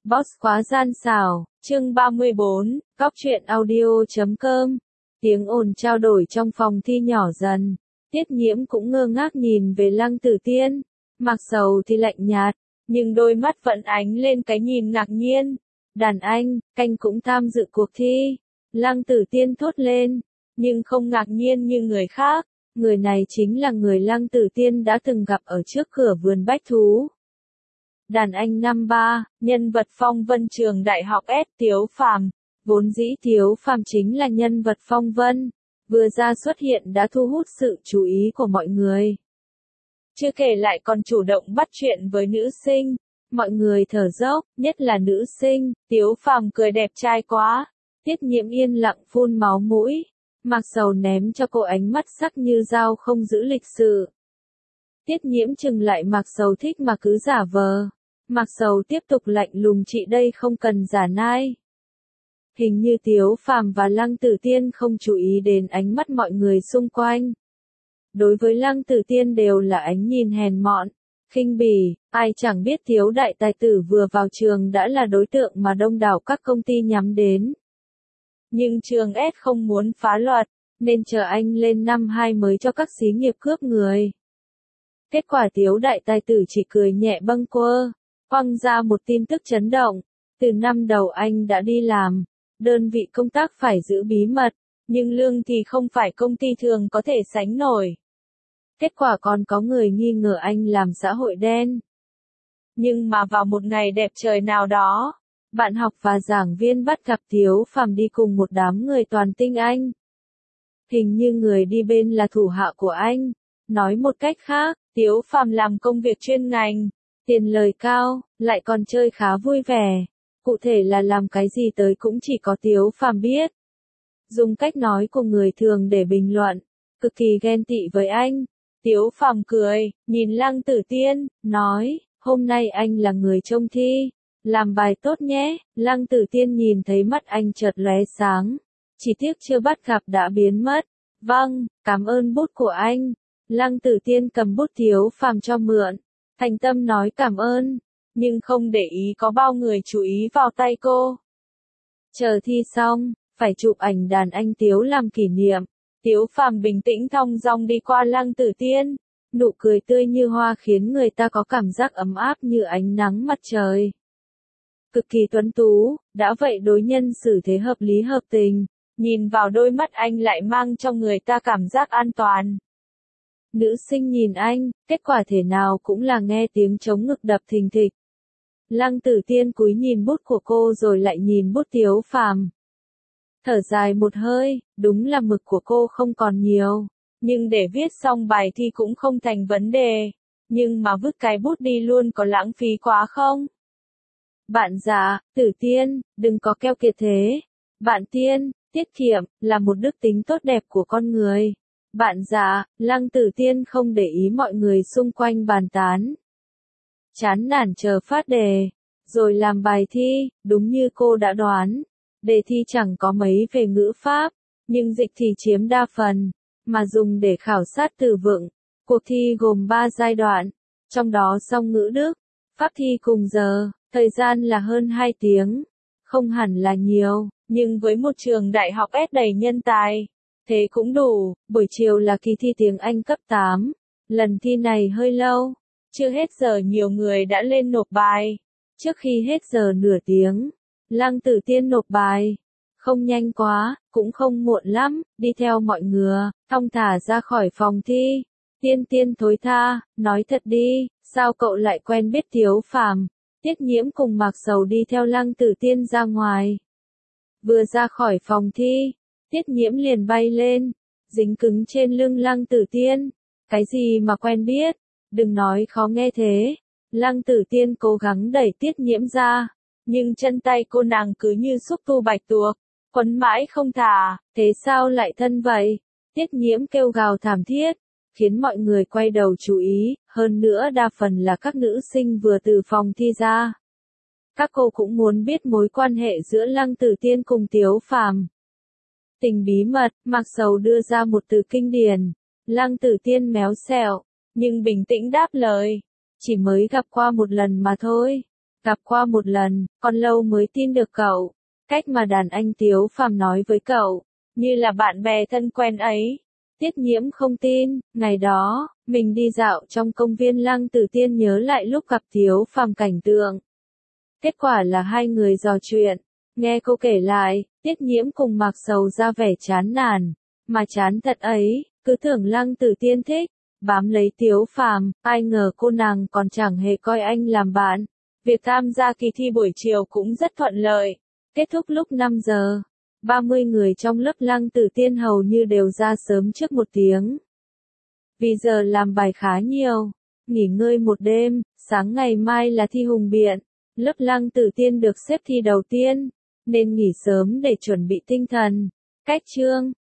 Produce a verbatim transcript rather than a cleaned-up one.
Boss khóa gian xảo, chương ba mươi bốn, góc truyện audio chấm com. Tiếng ồn trao đổi trong phòng thi nhỏ dần. Tiết Nhiễm cũng ngơ ngác nhìn về Lăng Tử Tiên. Mặc Sầu thì lạnh nhạt, nhưng đôi mắt vẫn ánh lên cái nhìn ngạc nhiên. Đàn anh, canh cũng tham dự cuộc thi. Lăng Tử Tiên thốt lên, nhưng không ngạc nhiên như người khác. Người này chính là người Lăng Tử Tiên đã từng gặp ở trước cửa vườn bách thú. Đàn anh năm ba, nhân vật phong vân trường đại học S Tiếu Phàm. Vốn dĩ Tiếu Phàm chính là nhân vật phong vân, vừa ra xuất hiện đã thu hút sự chú ý của mọi người. Chưa kể lại còn chủ động bắt chuyện với nữ sinh, mọi người thở dốc, nhất là nữ sinh. Tiếu Phàm cười đẹp trai quá. Tiết Nhiễm yên lặng phun máu mũi. Mặc Sầu ném cho cô ánh mắt sắc như dao không giữ lịch sự. Tiết Nhiễm chừng lại Mặc Sầu thích mà cứ giả vờ. Mặc Sầu tiếp tục lạnh lùng, chị đây không cần giả nai. Hình như Tiếu Phàm và Lăng Tử Tiên không chú ý đến ánh mắt mọi người xung quanh. Đối với Lăng Tử Tiên đều là ánh nhìn hèn mọn, khinh bỉ, ai chẳng biết Tiếu đại tài tử vừa vào trường đã là đối tượng mà đông đảo các công ty nhắm đến. Nhưng trường S không muốn phá luật, nên chờ anh lên năm hai mới cho các xí nghiệp cướp người. Kết quả Tiếu đại tài tử chỉ cười nhẹ bâng quơ, quăng ra một tin tức chấn động. Từ năm đầu anh đã đi làm, đơn vị công tác phải giữ bí mật, nhưng lương thì không phải công ty thường có thể sánh nổi. Kết quả còn có người nghi ngờ anh làm xã hội đen. Nhưng mà vào một ngày đẹp trời nào đó, bạn học và giảng viên bắt gặp Tiếu Phàm đi cùng một đám người toàn tinh Anh. Hình như người đi bên là thủ hạ của anh. Nói một cách khác, Tiếu Phàm làm công việc chuyên ngành, tiền lời cao, lại còn chơi khá vui vẻ. Cụ thể là làm cái gì tới cũng chỉ có Tiếu Phàm biết. Dùng cách nói của người thường để bình luận, cực kỳ ghen tị với anh. Tiếu Phàm cười, nhìn Lăng Tử Tiên, nói, hôm nay anh là người trông thi, làm bài tốt nhé. Lăng Tử Tiên nhìn thấy mắt anh chợt lóe sáng, chỉ tiếc chưa bắt gặp đã biến mất. Vâng, cảm ơn bút của anh. Lăng Tử Tiên cầm bút Tiếu Phàm cho mượn, thành tâm nói cảm ơn, nhưng không để ý có bao người chú ý vào tay cô. Chờ thi xong, phải chụp ảnh đàn anh Tiếu làm kỷ niệm. Tiếu Phàm bình tĩnh thong dong đi qua Lăng Tử Tiên, nụ cười tươi như hoa khiến người ta có cảm giác ấm áp như ánh nắng mặt trời. Cực kỳ tuấn tú, đã vậy đối nhân xử thế hợp lý hợp tình, nhìn vào đôi mắt anh lại mang cho người ta cảm giác an toàn. Nữ sinh nhìn anh, kết quả thế nào cũng là nghe tiếng trống ngực đập thình thịch. Lăng Tử Tiên cúi nhìn bút của cô rồi lại nhìn bút Tiếu Phàm. Thở dài một hơi, đúng là mực của cô không còn nhiều, nhưng để viết xong bài thi cũng không thành vấn đề. Nhưng mà vứt cái bút đi luôn có lãng phí quá không? Bạn già, Tử Tiên, đừng có keo kiệt thế. Bạn Tiên, tiết kiệm, là một đức tính tốt đẹp của con người. Bạn già, Lăng Tử Tiên không để ý mọi người xung quanh bàn tán. Chán nản chờ phát đề, rồi làm bài thi, đúng như cô đã đoán. Đề thi chẳng có mấy về ngữ pháp, nhưng dịch thì chiếm đa phần, mà dùng để khảo sát từ vựng. Cuộc thi gồm ba giai đoạn, trong đó song ngữ Đức, pháp thi cùng giờ, thời gian là hơn hai tiếng. Không hẳn là nhiều, nhưng với một trường đại học S đầy nhân tài, thế cũng đủ. Buổi chiều là kỳ thi tiếng Anh cấp tám. Lần thi này hơi lâu, chưa hết giờ nhiều người đã lên nộp bài. Trước khi hết giờ nửa tiếng, Lăng Tử Tiên nộp bài. Không nhanh quá, cũng không muộn lắm, đi theo mọi người, thong thả ra khỏi phòng thi. Tiên Tiên thối tha, nói thật đi, sao cậu lại quen biết Tiếu Phàm? Tiết Nhiễm cùng Mặc Sầu đi theo Lăng Tử Tiên ra ngoài. Vừa ra khỏi phòng thi, Tiết Nhiễm liền bay lên, dính cứng trên lưng Lăng Tử Tiên. Cái gì mà quen biết? Đừng nói khó nghe thế. Lăng Tử Tiên cố gắng đẩy Tiết Nhiễm ra, nhưng chân tay cô nàng cứ như xúc tu bạch tuộc, quấn mãi không thả. Thế sao lại thân vậy? Tiết Nhiễm kêu gào thảm thiết, khiến mọi người quay đầu chú ý, hơn nữa đa phần là các nữ sinh vừa từ phòng thi ra. Các cô cũng muốn biết mối quan hệ giữa Lăng Tử Tiên cùng Tiếu Phàm. Tình bí mật, Mặc Sầu đưa ra một từ kinh điển. Lăng Tử Tiên méo xẹo, nhưng bình tĩnh đáp lời, chỉ mới gặp qua một lần mà thôi. Gặp qua một lần, con lâu mới tin được cậu. Cách mà đàn anh Tiếu Phàm nói với cậu, như là bạn bè thân quen ấy. Tiết Nhiễm không tin, ngày đó, mình đi dạo trong công viên Lăng Tử Tiên nhớ lại lúc gặp Tiếu Phàm cảnh tượng. Kết quả là hai người trò chuyện. Nghe cô kể lại, Tiết Nhiễm cùng Mạc Sầu ra vẻ chán nản, mà chán thật ấy, cứ tưởng Lăng Tử Tiên thích, bám lấy Tiếu Phàm, ai ngờ cô nàng còn chẳng hề coi anh làm bạn. Việc tham gia kỳ thi buổi chiều cũng rất thuận lợi, kết thúc lúc năm giờ. ba mươi người trong lớp Lăng Tử Tiên hầu như đều ra sớm trước một tiếng. Vì giờ làm bài khá nhiều, nghỉ ngơi một đêm, sáng ngày mai là thi hùng biện. Lớp Lăng Tử Tiên được xếp thi đầu tiên, nên nghỉ sớm để chuẩn bị tinh thần. Cách chương